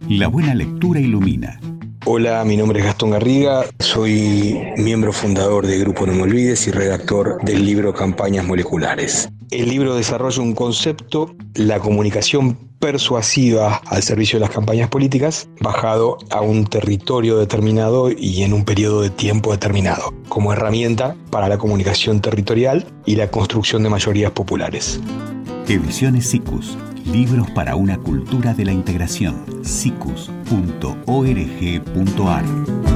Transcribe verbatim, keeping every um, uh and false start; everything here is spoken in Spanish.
La buena lectura ilumina. Hola, mi nombre es Gastón Garriga, soy miembro fundador de Grupo No Me Olvides y redactor del libro Campañas Moleculares. El libro desarrolla un concepto, la comunicación persuasiva al servicio de las campañas políticas, bajado a un territorio determinado y en un periodo de tiempo determinado, como herramienta para la comunicación territorial y la construcción de mayorías populares. Ediciones Siccus. Libros para una cultura de la integración. siccus punto org punto ar